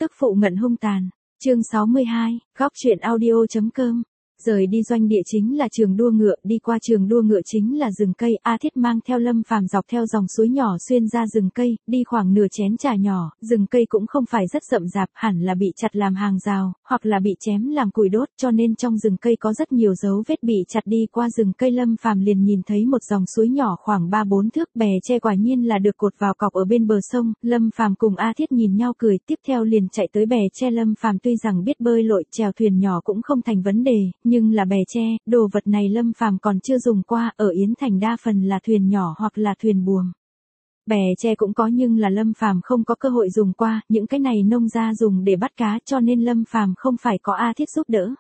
Tức phụ ngận hung tàn. Chương 62, góc truyện audio.com. Rời đi doanh địa chính là trường đua ngựa, đi qua trường đua ngựa chính là rừng cây. A Thiết mang theo Lâm Phàm dọc theo dòng suối nhỏ xuyên ra rừng cây, đi khoảng nửa chén trà nhỏ. Rừng cây cũng không phải rất rậm rạp, hẳn là bị chặt làm hàng rào, hoặc là bị chém làm củi đốt, cho nên trong rừng cây có rất nhiều dấu vết bị chặt. Đi qua rừng cây Lâm Phàm liền nhìn thấy một dòng suối nhỏ khoảng 3-4 thước, bè tre quả nhiên là được cột vào cọc ở bên bờ sông. Lâm Phàm cùng A Thiết nhìn nhau cười, tiếp theo liền chạy tới bè tre. Lâm Phàm tuy rằng biết bơi lội, chèo thuyền nhỏ cũng không thành vấn đề, nhưng là bè tre, đồ vật này Lâm Phàm còn chưa dùng qua, ở Yến Thành đa phần là thuyền nhỏ hoặc là thuyền buồm. Bè tre cũng có nhưng là Lâm Phàm không có cơ hội dùng qua, những cái này nông gia dùng để bắt cá, cho nên Lâm Phàm không phải có A Thiết giúp đỡ.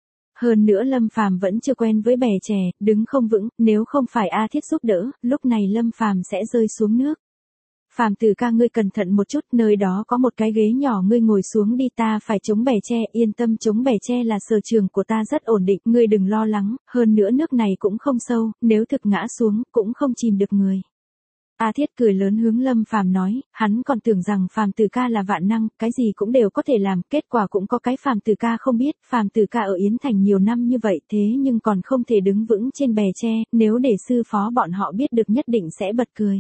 Hơn nữa Lâm Phàm vẫn chưa quen với bè tre, đứng không vững, nếu không phải A Thiết giúp đỡ, lúc này Lâm Phàm sẽ rơi xuống nước. Phàm tử ca, ngươi cẩn thận một chút, nơi đó có một cái ghế nhỏ, ngươi ngồi xuống đi, ta phải chống bè tre. Yên tâm, chống bè tre là sở trường của ta, rất ổn định, ngươi đừng lo lắng, hơn nữa nước này cũng không sâu, nếu thực ngã xuống, cũng không chìm được người. A Thiết cười lớn hướng Lâm Phàm nói, hắn còn tưởng rằng Phàm tử ca là vạn năng, cái gì cũng đều có thể làm, kết quả cũng có cái Phàm tử ca không biết. Phàm tử ca ở Yến Thành nhiều năm như vậy thế nhưng còn không thể đứng vững trên bè tre, nếu để sư phó bọn họ biết được nhất định sẽ bật cười.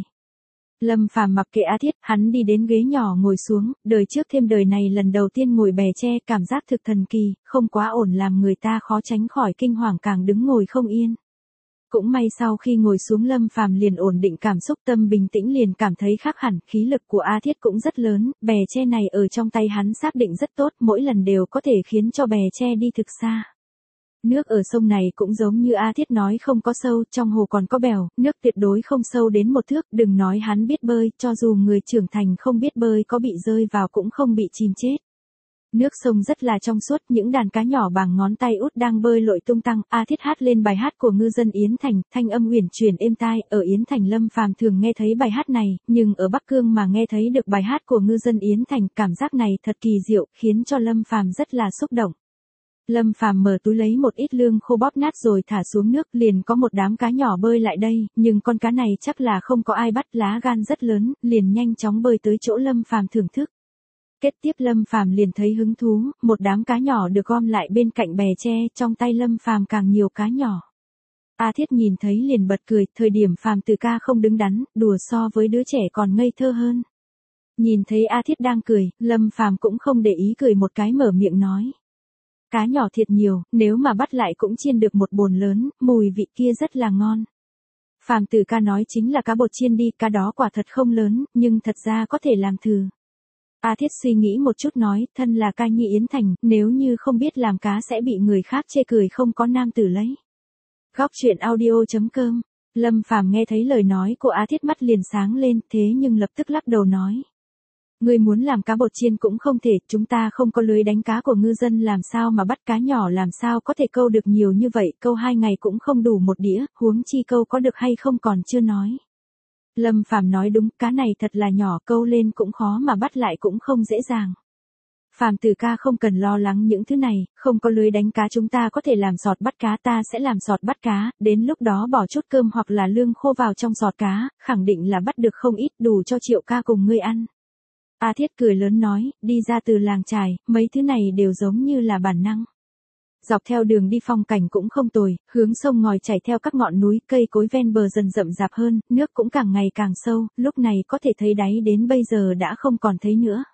Lâm Phàm mặc kệ A Thiết, hắn đi đến ghế nhỏ ngồi xuống, đời trước thêm đời này lần đầu tiên ngồi bè tre, cảm giác thực thần kỳ, không quá ổn làm người ta khó tránh khỏi kinh hoàng, càng đứng ngồi không yên. Cũng may sau khi ngồi xuống Lâm Phàm liền ổn định cảm xúc, tâm bình tĩnh, liền cảm thấy khác hẳn, khí lực của A Thiết cũng rất lớn, bè tre này ở trong tay hắn xác định rất tốt, mỗi lần đều có thể khiến cho bè tre đi thực xa. Nước ở sông này cũng giống như A Thiết nói không có sâu, trong hồ còn có bèo, nước tuyệt đối không sâu đến 1 thước, đừng nói hắn biết bơi, cho dù người trưởng thành không biết bơi có bị rơi vào cũng không bị chìm chết. Nước sông rất là trong suốt, những đàn cá nhỏ bằng ngón tay út đang bơi lội tung tăng. A Thiết hát lên bài hát của ngư dân Yến Thành, thanh âm huyền truyền êm tai. Ở Yến Thành Lâm Phàm thường nghe thấy bài hát này, nhưng ở Bắc Cương mà nghe thấy được bài hát của ngư dân Yến Thành, cảm giác này thật kỳ diệu, khiến cho Lâm Phàm rất là xúc động. Lâm Phàm mở túi lấy một ít lương khô bóp nát rồi thả xuống nước, liền có một đám cá nhỏ bơi lại đây, nhưng con cá này chắc là không có ai bắt, lá gan rất lớn, liền nhanh chóng bơi tới chỗ Lâm Phàm thưởng thức. Kết tiếp Lâm Phàm liền thấy hứng thú, một đám cá nhỏ được gom lại bên cạnh bè tre, trong tay Lâm Phàm càng nhiều cá nhỏ. A Thiết nhìn thấy liền bật cười, thời điểm Phàm tử ca không đứng đắn, đùa so với đứa trẻ còn ngây thơ hơn. Nhìn thấy A Thiết đang cười, Lâm Phàm cũng không để ý, cười một cái mở miệng nói. Cá nhỏ thiệt nhiều, nếu mà bắt lại cũng chiên được một bồn lớn, mùi vị kia rất là ngon. Phàm tử ca nói chính là cá bột chiên đi, cá đó quả thật không lớn, nhưng thật ra có thể làm thử. A Thiết suy nghĩ một chút nói, thân là ca nhi Yến Thành, nếu như không biết làm cá sẽ bị người khác chê cười không có nam tử lấy. Góc truyện audio.com. Lâm Phàm nghe thấy lời nói của A Thiết mắt liền sáng lên, thế nhưng lập tức lắc đầu nói. Ngươi muốn làm cá bột chiên cũng không thể, chúng ta không có lưới đánh cá của ngư dân, làm sao mà bắt cá nhỏ, làm sao có thể câu được nhiều như vậy, câu 2 ngày cũng không đủ một đĩa, huống chi câu có được hay không còn chưa nói. Lâm Phàm nói đúng, cá này thật là nhỏ, câu lên cũng khó mà bắt lại cũng không dễ dàng. Phàm tử ca không cần lo lắng những thứ này, không có lưới đánh cá chúng ta có thể làm sọt bắt cá, ta sẽ làm sọt bắt cá, đến lúc đó bỏ chút cơm hoặc là lương khô vào trong sọt cá, khẳng định là bắt được không ít, đủ cho Triệu ca cùng ngươi ăn. A Thiết cười lớn nói, đi ra từ làng chài, mấy thứ này đều giống như là bản năng. Dọc theo đường đi phong cảnh cũng không tồi, hướng sông ngòi chảy theo các ngọn núi, cây cối ven bờ dần rậm rạp hơn, nước cũng càng ngày càng sâu, lúc này có thể thấy đáy đến bây giờ đã không còn thấy nữa.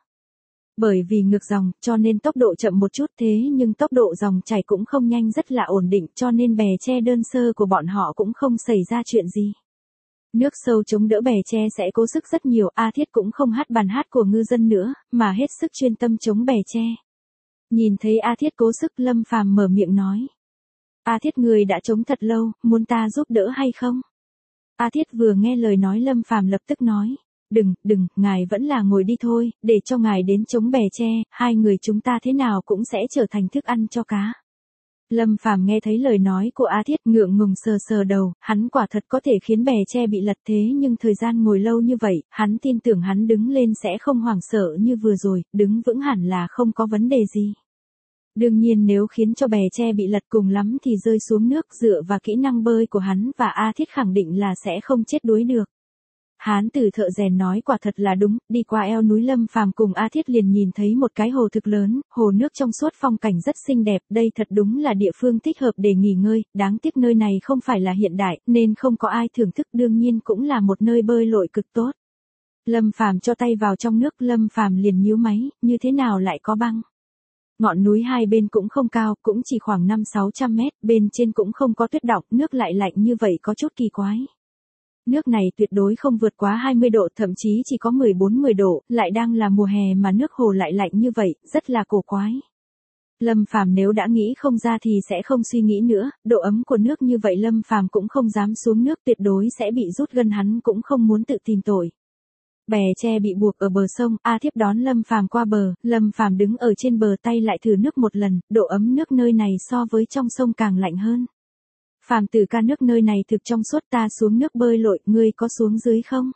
Bởi vì ngược dòng, cho nên tốc độ chậm một chút, thế nhưng tốc độ dòng chảy cũng không nhanh, rất là ổn định, cho nên bè tre đơn sơ của bọn họ cũng không xảy ra chuyện gì. Nước sâu chống đỡ bè tre sẽ cố sức rất nhiều, A Thiết cũng không hát bài hát của ngư dân nữa, mà hết sức chuyên tâm chống bè tre. Nhìn thấy A Thiết cố sức, Lâm Phàm mở miệng nói. A Thiết, người đã chống thật lâu, muốn ta giúp đỡ hay không? A Thiết vừa nghe lời nói Lâm Phàm lập tức nói. Đừng, ngài vẫn là ngồi đi thôi, để cho ngài đến chống bè tre, hai người chúng ta thế nào cũng sẽ trở thành thức ăn cho cá. Lâm Phàm nghe thấy lời nói của A Thiết ngượng ngùng sờ sờ đầu, hắn quả thật có thể khiến bè tre bị lật, thế nhưng thời gian ngồi lâu như vậy, hắn tin tưởng hắn đứng lên sẽ không hoảng sợ như vừa rồi, đứng vững hẳn là không có vấn đề gì. Đương nhiên nếu khiến cho bè tre bị lật cùng lắm thì rơi xuống nước, dựa vào kỹ năng bơi của hắn và A Thiết khẳng định là sẽ không chết đuối được. Hán tử thợ rèn nói quả thật là đúng, đi qua eo núi Lâm Phàm cùng A Thiết liền nhìn thấy một cái hồ thực lớn, hồ nước trong suốt phong cảnh rất xinh đẹp, đây thật đúng là địa phương thích hợp để nghỉ ngơi, đáng tiếc nơi này không phải là hiện đại, nên không có ai thưởng thức, đương nhiên cũng là một nơi bơi lội cực tốt. Lâm Phàm cho tay vào trong nước, Lâm Phàm liền nhíu máy, như thế nào lại có băng? Ngọn núi hai bên cũng không cao, cũng chỉ khoảng 500-600 mét, bên trên cũng không có tuyết đọng, nước lại lạnh như vậy có chút kỳ quái. Nước này tuyệt đối không vượt quá 20 độ, thậm chí chỉ có 14-10 độ, lại đang là mùa hè mà nước hồ lại lạnh như vậy, rất là cổ quái. Lâm Phàm nếu đã nghĩ không ra thì sẽ không suy nghĩ nữa, độ ấm của nước như vậy Lâm Phàm cũng không dám xuống nước, tuyệt đối sẽ bị rút gân, hắn cũng không muốn tự tìm tội. Bè tre bị buộc ở bờ sông, A Thiếp đón Lâm Phàm qua bờ, Lâm Phàm đứng ở trên bờ tay lại thử nước một lần, độ ấm nước nơi này so với trong sông càng lạnh hơn. Phàm tử ca, nước nơi này thực trong suốt, ta xuống nước bơi lội, ngươi có xuống dưới không?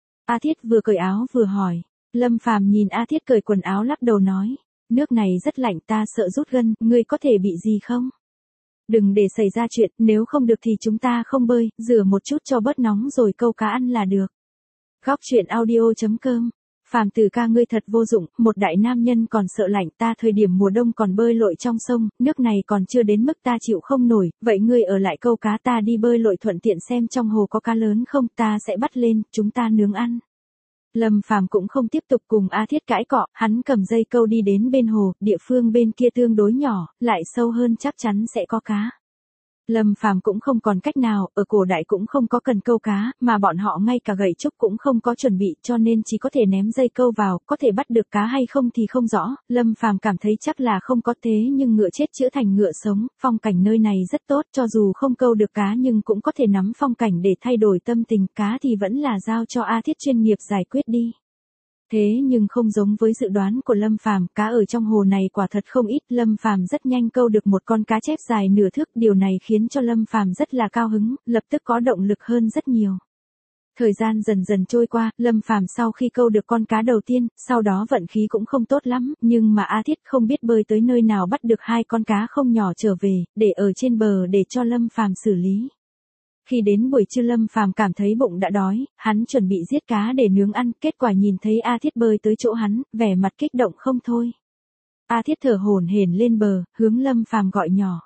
A Thiết vừa cởi áo vừa hỏi. Lâm Phàm nhìn A Thiết cởi quần áo lắc đầu nói, nước này rất lạnh, ta sợ rút gân, ngươi có thể bị gì không? Đừng để xảy ra chuyện, nếu không được thì chúng ta không bơi, rửa một chút cho bớt nóng rồi câu cá ăn là được. Góc truyện audio.com. Phàm tử ca, ngươi thật vô dụng, một đại nam nhân còn sợ lạnh, ta thời điểm mùa đông còn bơi lội trong sông, nước này còn chưa đến mức ta chịu không nổi, vậy ngươi ở lại câu cá, ta đi bơi lội thuận tiện xem trong hồ có cá lớn không, ta sẽ bắt lên, chúng ta nướng ăn. Lâm Phàm cũng không tiếp tục cùng A Thiết cãi cọ, hắn cầm dây câu đi đến bên hồ, địa phương bên kia tương đối nhỏ, lại sâu hơn chắc chắn sẽ có cá. Lâm Phàm cũng không còn cách nào, ở cổ đại cũng không có cần câu cá, mà bọn họ ngay cả gậy trúc cũng không có chuẩn bị, cho nên chỉ có thể ném dây câu vào, có thể bắt được cá hay không thì không rõ. Lâm Phàm cảm thấy chắc là không có, thế nhưng ngựa chết chữa thành ngựa sống, phong cảnh nơi này rất tốt, cho dù không câu được cá nhưng cũng có thể nắm phong cảnh để thay đổi tâm tình, cá thì vẫn là giao cho A Thiết chuyên nghiệp giải quyết đi. Thế nhưng không giống với dự đoán của Lâm Phàm, cá ở trong hồ này quả thật không ít, Lâm Phàm rất nhanh câu được một con cá chép dài nửa thước, điều này khiến cho Lâm Phàm rất là cao hứng, lập tức có động lực hơn rất nhiều. Thời gian dần dần trôi qua, Lâm Phàm sau khi câu được con cá đầu tiên, sau đó vận khí cũng không tốt lắm, nhưng mà A Thiết không biết bơi tới nơi nào bắt được hai con cá không nhỏ trở về, để ở trên bờ để cho Lâm Phàm xử lý. Khi đến buổi trưa Lâm Phàm cảm thấy bụng đã đói, hắn chuẩn bị giết cá để nướng ăn, kết quả nhìn thấy A Thiết bơi tới chỗ hắn, vẻ mặt kích động không thôi. A Thiết thở hổn hển lên bờ, hướng Lâm Phàm gọi nhỏ.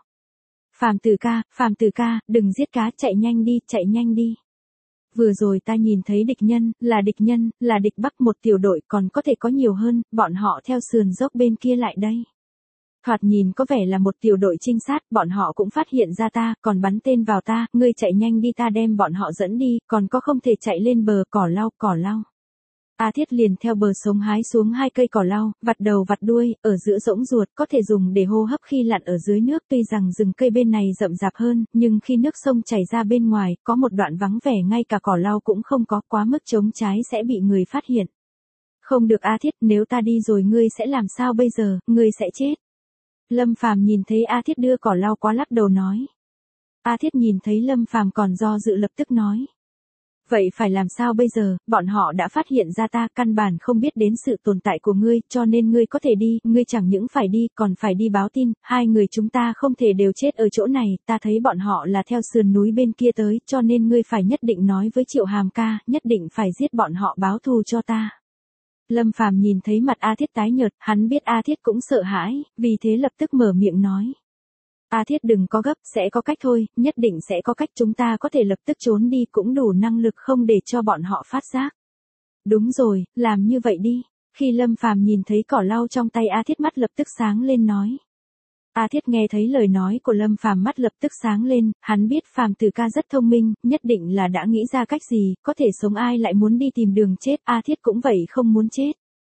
Phàm tử ca, đừng giết cá, chạy nhanh đi. Vừa rồi ta nhìn thấy địch nhân, là địch Bắc, một tiểu đội, còn có thể có nhiều hơn, bọn họ theo sườn dốc bên kia lại đây. Thoạt nhìn có vẻ là một tiểu đội trinh sát, bọn họ cũng phát hiện ra ta, còn bắn tên vào ta, ngươi chạy nhanh đi, ta đem bọn họ dẫn đi, còn có không thể chạy lên bờ, cỏ lau. A Thiết liền theo bờ sông hái xuống hai cây cỏ lau, vặt đầu vặt đuôi, ở giữa rỗng ruột, có thể dùng để hô hấp khi lặn ở dưới nước, tuy rằng rừng cây bên này rậm rạp hơn, nhưng khi nước sông chảy ra bên ngoài, có một đoạn vắng vẻ ngay cả cỏ lau cũng không có, quá mức trống trái sẽ bị người phát hiện. Không được A Thiết, nếu ta đi rồi ngươi sẽ làm sao bây giờ, ngươi sẽ chết. Lâm Phàm nhìn thấy A Thiết đưa cỏ lau quá lắc đầu nói. A Thiết nhìn thấy Lâm Phàm còn do dự lập tức nói. Vậy phải làm sao bây giờ, bọn họ đã phát hiện ra ta, căn bản không biết đến sự tồn tại của ngươi, cho nên ngươi có thể đi, ngươi chẳng những phải đi, còn phải đi báo tin, hai người chúng ta không thể đều chết ở chỗ này, ta thấy bọn họ là theo sườn núi bên kia tới, cho nên ngươi phải nhất định nói với Triệu Hàm ca, nhất định phải giết bọn họ báo thù cho ta. Lâm Phàm nhìn thấy mặt A Thiết tái nhợt, hắn biết A Thiết cũng sợ hãi, vì thế lập tức mở miệng nói. A Thiết đừng có gấp, sẽ có cách thôi, nhất định sẽ có cách, chúng ta có thể lập tức trốn đi, cũng đủ năng lực không để cho bọn họ phát giác. Đúng rồi, làm như vậy đi. Khi Lâm Phàm nhìn thấy cỏ lau trong tay A Thiết, mắt lập tức sáng lên nói. A Thiết nghe thấy lời nói của Lâm Phàm, mắt lập tức sáng lên, hắn biết Phàm tử ca rất thông minh, nhất định là đã nghĩ ra cách gì, có thể sống, ai lại muốn đi tìm đường chết, A Thiết cũng vậy không muốn chết.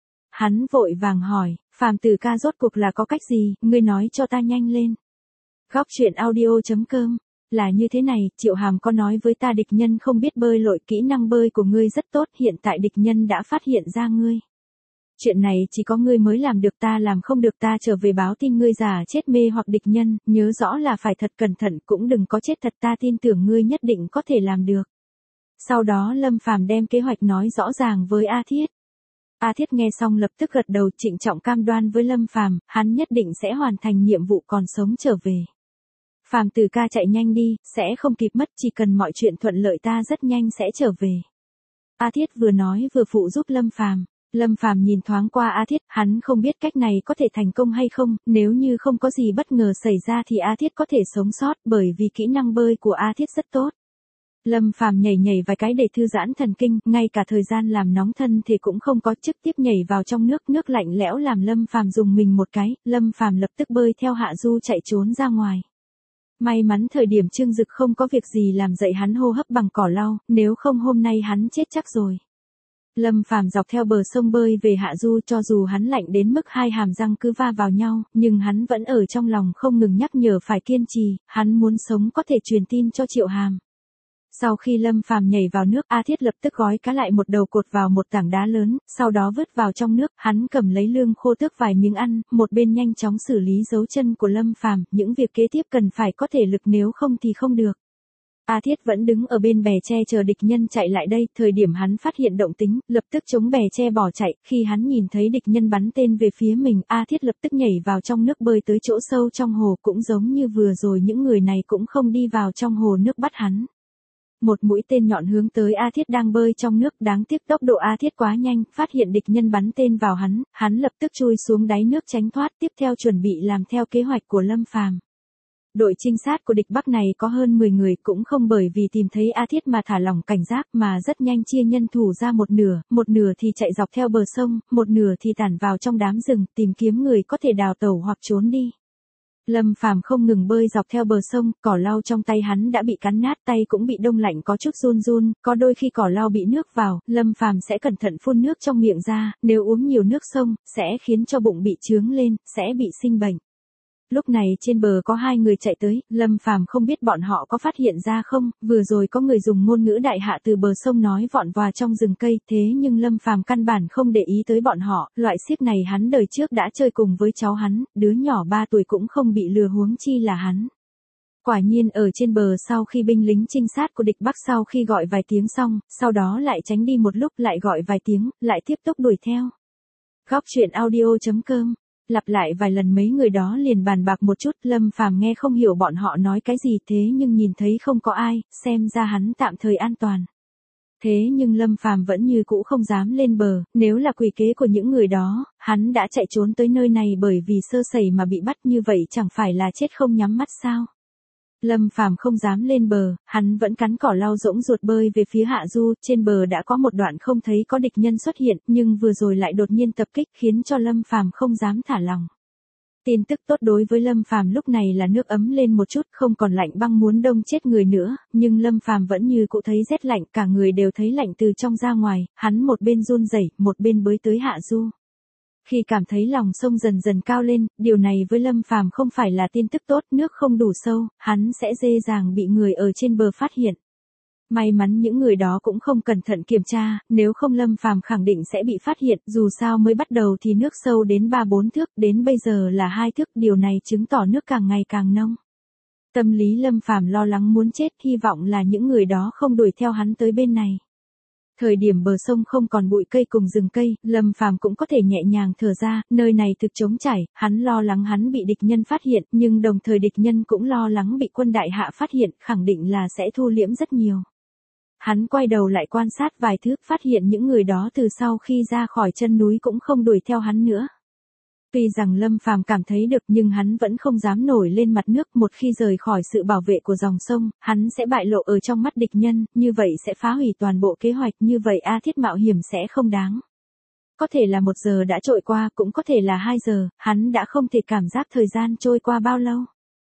Hắn vội vàng hỏi, Phàm tử ca rốt cuộc là có cách gì, ngươi nói cho ta nhanh lên. Góc truyện audio.com. Là như thế này, Triệu Hàm có nói với ta địch nhân không biết bơi lội, kỹ năng bơi của ngươi rất tốt, hiện tại địch nhân đã phát hiện ra ngươi. Chuyện này chỉ có ngươi mới làm được, ta làm không được, ta trở về báo tin ngươi già chết mê hoặc địch nhân, nhớ rõ là phải thật cẩn thận, cũng đừng có chết thật, ta tin tưởng ngươi nhất định có thể làm được. Sau đó Lâm Phàm đem kế hoạch nói rõ ràng với A Thiết. A Thiết nghe xong lập tức gật đầu, trịnh trọng cam đoan với Lâm Phàm, hắn nhất định sẽ hoàn thành nhiệm vụ còn sống trở về. Phàm tử ca chạy nhanh đi, sẽ không kịp mất, chỉ cần mọi chuyện thuận lợi ta rất nhanh sẽ trở về. A Thiết vừa nói vừa phụ giúp Lâm Phàm. Lâm Phàm nhìn thoáng qua A Thiết, hắn không biết cách này có thể thành công hay không, nếu như không có gì bất ngờ xảy ra thì A Thiết có thể sống sót bởi vì kỹ năng bơi của A Thiết rất tốt. Lâm Phàm nhảy nhảy vài cái để thư giãn thần kinh, ngay cả thời gian làm nóng thân thì cũng không có, trực tiếp nhảy vào trong nước, nước lạnh lẽo làm Lâm Phàm dùng mình một cái, Lâm Phàm lập tức bơi theo Hạ Du chạy trốn ra ngoài. May mắn thời điểm Trương Dực không có việc gì làm dậy hắn hô hấp bằng cỏ lau, nếu không hôm nay hắn chết chắc rồi. Lâm Phàm dọc theo bờ sông bơi về Hạ Du, cho dù hắn lạnh đến mức hai hàm răng cứ va vào nhau, nhưng hắn vẫn ở trong lòng không ngừng nhắc nhở phải kiên trì, hắn muốn sống có thể truyền tin cho Triệu Hàm. Sau khi Lâm Phàm nhảy vào nước, A Thiết lập tức gói cá lại một đầu cột vào một tảng đá lớn, sau đó vứt vào trong nước, hắn cầm lấy lương khô tước vài miếng ăn, một bên nhanh chóng xử lý dấu chân của Lâm Phàm, những việc kế tiếp cần phải có thể lực nếu không thì không được. A Thiết vẫn đứng ở bên bè tre chờ địch nhân chạy lại đây, thời điểm hắn phát hiện động tĩnh, lập tức chống bè tre bỏ chạy, khi hắn nhìn thấy địch nhân bắn tên về phía mình, A Thiết lập tức nhảy vào trong nước bơi tới chỗ sâu trong hồ, cũng giống như vừa rồi những người này cũng không đi vào trong hồ nước bắt hắn. Một mũi tên nhọn hướng tới A Thiết đang bơi trong nước, đáng tiếc tốc độ A Thiết quá nhanh, phát hiện địch nhân bắn tên vào hắn lập tức chui xuống đáy nước tránh thoát, tiếp theo chuẩn bị làm theo kế hoạch của Lâm Phàm. Đội trinh sát của địch Bắc này có hơn 10 người, cũng không bởi vì tìm thấy A Thiết mà thả lỏng cảnh giác, mà rất nhanh chia nhân thủ ra một nửa thì chạy dọc theo bờ sông, một nửa thì tản vào trong đám rừng, tìm kiếm người có thể đào tẩu hoặc trốn đi. Lâm Phàm không ngừng bơi dọc theo bờ sông, cỏ lau trong tay hắn đã bị cắn nát, tay cũng bị đông lạnh có chút run run, có đôi khi cỏ lau bị nước vào, Lâm Phàm sẽ cẩn thận phun nước trong miệng ra, nếu uống nhiều nước sông, sẽ khiến cho bụng bị chướng lên, sẽ bị sinh bệnh. Lúc này trên bờ có hai người chạy tới, Lâm Phàm không biết bọn họ có phát hiện ra không, vừa rồi có người dùng ngôn ngữ đại hạ từ bờ sông nói vọn và trong rừng cây, thế nhưng Lâm Phàm căn bản không để ý tới bọn họ, loại xiếc này hắn đời trước đã chơi cùng với cháu hắn, đứa nhỏ 3 tuổi cũng không bị lừa huống chi là hắn. Quả nhiên ở trên bờ sau khi binh lính trinh sát của địch Bắc sau khi gọi vài tiếng xong, sau đó lại tránh đi một lúc lại gọi vài tiếng, lại tiếp tục đuổi theo. Góc truyện audio.com. Lặp lại vài lần mấy người đó liền bàn bạc một chút, Lâm Phàm nghe không hiểu bọn họ nói cái gì, thế nhưng nhìn thấy không có ai, xem ra hắn tạm thời an toàn. Thế nhưng Lâm Phàm vẫn như cũ không dám lên bờ, nếu là quỷ kế của những người đó, hắn đã chạy trốn tới nơi này bởi vì sơ sẩy mà bị bắt, như vậy chẳng phải là chết không nhắm mắt sao? Lâm Phàm không dám lên bờ, hắn vẫn cắn cỏ lau dỗng ruột bơi về phía Hạ Du, trên bờ đã có một đoạn không thấy có địch nhân xuất hiện, nhưng vừa rồi lại đột nhiên tập kích khiến cho Lâm Phàm không dám thả lỏng. Tin tức tốt đối với Lâm Phàm lúc này là nước ấm lên một chút, không còn lạnh băng muốn đông chết người nữa, nhưng Lâm Phàm vẫn như cũ thấy rét lạnh, cả người đều thấy lạnh từ trong ra ngoài, hắn một bên run rẩy, một bên bơi tới Hạ Du. Khi cảm thấy lòng sông dần dần cao lên, điều này với Lâm Phàm không phải là tin tức tốt, nước không đủ sâu, hắn sẽ dễ dàng bị người ở trên bờ phát hiện. May mắn những người đó cũng không cẩn thận kiểm tra, nếu không Lâm Phàm khẳng định sẽ bị phát hiện, dù sao mới bắt đầu thì nước sâu đến 3-4 thước, đến bây giờ là 2 thước, điều này chứng tỏ nước càng ngày càng nông. Tâm lý Lâm Phàm lo lắng muốn chết, hy vọng là những người đó không đuổi theo hắn tới bên này. Thời điểm bờ sông không còn bụi cây cùng rừng cây, Lâm Phàm cũng có thể nhẹ nhàng thở ra, nơi này thực trống trải, hắn lo lắng hắn bị địch nhân phát hiện, nhưng đồng thời địch nhân cũng lo lắng bị quân đại hạ phát hiện, khẳng định là sẽ thu liễm rất nhiều. Hắn quay đầu lại quan sát vài thước, phát hiện những người đó từ sau khi ra khỏi chân núi cũng không đuổi theo hắn nữa. Tuy rằng Lâm Phàm cảm thấy được nhưng hắn vẫn không dám nổi lên mặt nước, một khi rời khỏi sự bảo vệ của dòng sông, hắn sẽ bại lộ ở trong mắt địch nhân, như vậy sẽ phá hủy toàn bộ kế hoạch, như vậy A Thiết mạo hiểm sẽ không đáng. Có thể là 1 giờ đã trôi qua, cũng có thể là 2 giờ, hắn đã không thể cảm giác thời gian trôi qua bao lâu.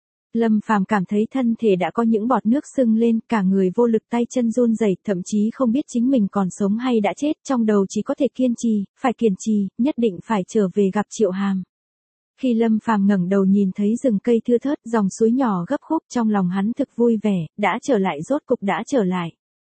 Lâm Phàm cảm thấy thân thể đã có những bọt nước sưng lên, cả người vô lực, tay chân run rẩy, thậm chí không biết chính mình còn sống hay đã chết, trong đầu chỉ có thể kiên trì, phải kiên trì, nhất định phải trở về gặp Triệu Hàm. Khi Lâm Phàm ngẩng đầu nhìn thấy rừng cây thưa thớt, dòng suối nhỏ gấp khúc, trong lòng hắn thực vui vẻ, đã trở lại, rốt cục đã trở lại.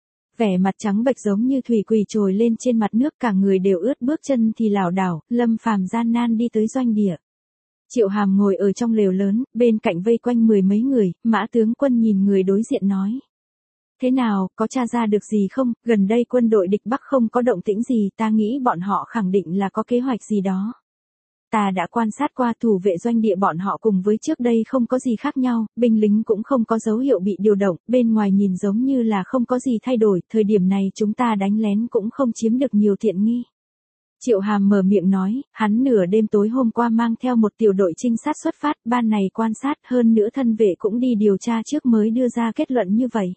Vẻ mặt trắng bệch giống như thủy quỳ trồi lên trên mặt nước, cả người đều ướt, bước chân thì lảo đảo, Lâm Phàm gian nan đi tới doanh địa. Triệu Hàm ngồi ở trong lều lớn, bên cạnh vây quanh 10 mấy người, Mã tướng quân nhìn người đối diện nói. Thế nào, có tra ra được gì không, gần đây quân đội địch Bắc không có động tĩnh gì, ta nghĩ bọn họ khẳng định là có kế hoạch gì đó. ta đã quan sát qua thủ vệ doanh địa bọn họ cùng với trước đây không có gì khác nhau, binh lính cũng không có dấu hiệu bị điều động, bên ngoài nhìn giống như là không có gì thay đổi, thời điểm này chúng ta đánh lén cũng không chiếm được nhiều tiện nghi. Triệu Hàm mở miệng nói, hắn nửa đêm tối hôm qua mang theo một tiểu đội trinh sát xuất phát, ban này quan sát, hơn nữa thân vệ cũng đi điều tra trước mới đưa ra kết luận như vậy.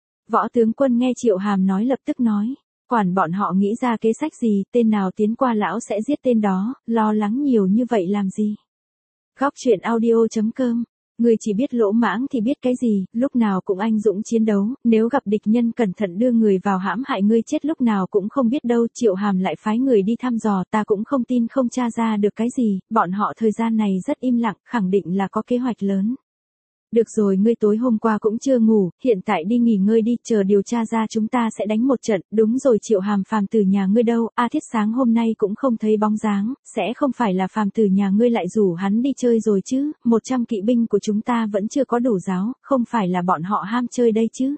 Võ tướng Quân nghe Triệu Hàm nói lập tức nói, quản bọn họ nghĩ ra kế sách gì, tên nào tiến qua lão sẽ giết tên đó, lo lắng nhiều như vậy làm gì. Góc truyện audio.com, người chỉ biết lỗ mãng thì biết cái gì, lúc nào cũng anh dũng chiến đấu, nếu gặp địch nhân cẩn thận đưa người vào hãm hại ngươi chết lúc nào cũng không biết đâu. Triệu Hàm lại phái người đi thăm dò, ta cũng không tin không tra ra được cái gì, bọn họ thời gian này rất im lặng, khẳng định là có kế hoạch lớn. Được rồi, ngươi tối hôm qua cũng chưa ngủ, hiện tại đi nghỉ ngơi đi, chờ điều tra ra chúng ta sẽ đánh một trận. Đúng rồi, Triệu Hàm, phàm tử nhà ngươi đâu? A Thiết sáng hôm nay cũng không thấy bóng dáng, sẽ không phải là phàm tử nhà ngươi lại rủ hắn đi chơi rồi chứ? 100 kỵ binh của chúng ta vẫn chưa có đủ giáo, không phải là bọn họ ham chơi đây chứ?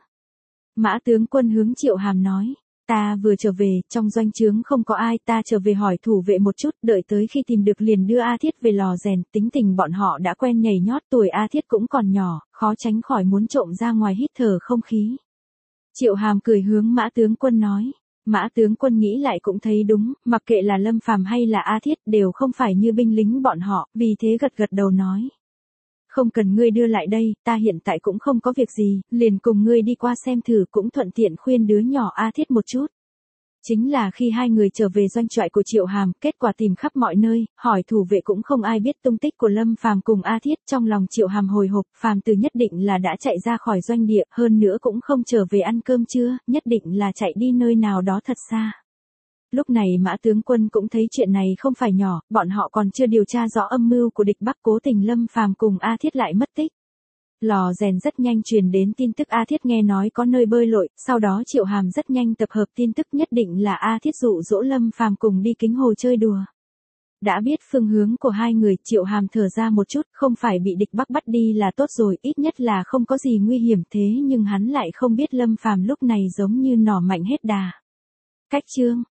Mã tướng Quân hướng Triệu Hàm nói. Ta vừa trở về, trong doanh trướng không có ai, ta trở về hỏi thủ vệ một chút, đợi tới khi tìm được liền đưa A Thiết về lò rèn, tính tình bọn họ đã quen nhảy nhót, tuổi A Thiết cũng còn nhỏ, khó tránh khỏi muốn trộm ra ngoài hít thở không khí. Triệu Hàm cười hướng Mã tướng Quân nói. Mã tướng Quân nghĩ lại cũng thấy đúng, mặc kệ là Lâm Phàm hay là A Thiết đều không phải như binh lính bọn họ, vì thế gật gật đầu nói. Không cần ngươi đưa lại đây, ta hiện tại cũng không có việc gì, liền cùng ngươi đi qua xem thử, cũng thuận tiện khuyên đứa nhỏ A Thiết một chút. Chính là khi hai người trở về doanh trại của Triệu Hàm, kết quả tìm khắp mọi nơi, hỏi thủ vệ cũng không ai biết tung tích của Lâm Phàm cùng A Thiết, trong lòng Triệu Hàm hồi hộp, Phàm Tử nhất định là đã chạy ra khỏi doanh địa, hơn nữa cũng không trở về ăn cơm trưa, nhất định là chạy đi nơi nào đó thật xa. Lúc này Mã tướng Quân cũng thấy chuyện này không phải nhỏ, bọn họ còn chưa điều tra rõ âm mưu của địch Bắc, cố tình Lâm Phàm cùng A Thiết lại mất tích. Lò rèn rất nhanh truyền đến tin tức A Thiết nghe nói có nơi bơi lội, sau đó Triệu Hàm rất nhanh tập hợp tin tức, nhất định là A Thiết dụ dỗ Lâm Phàm cùng đi Kính Hồ chơi đùa. Đã biết phương hướng của hai người, Triệu Hàm thở ra một chút, không phải bị địch Bắc bắt đi là tốt rồi, ít nhất là không có gì nguy hiểm, thế nhưng hắn lại không biết Lâm Phàm lúc này giống như nỏ mạnh hết đà. Cách chương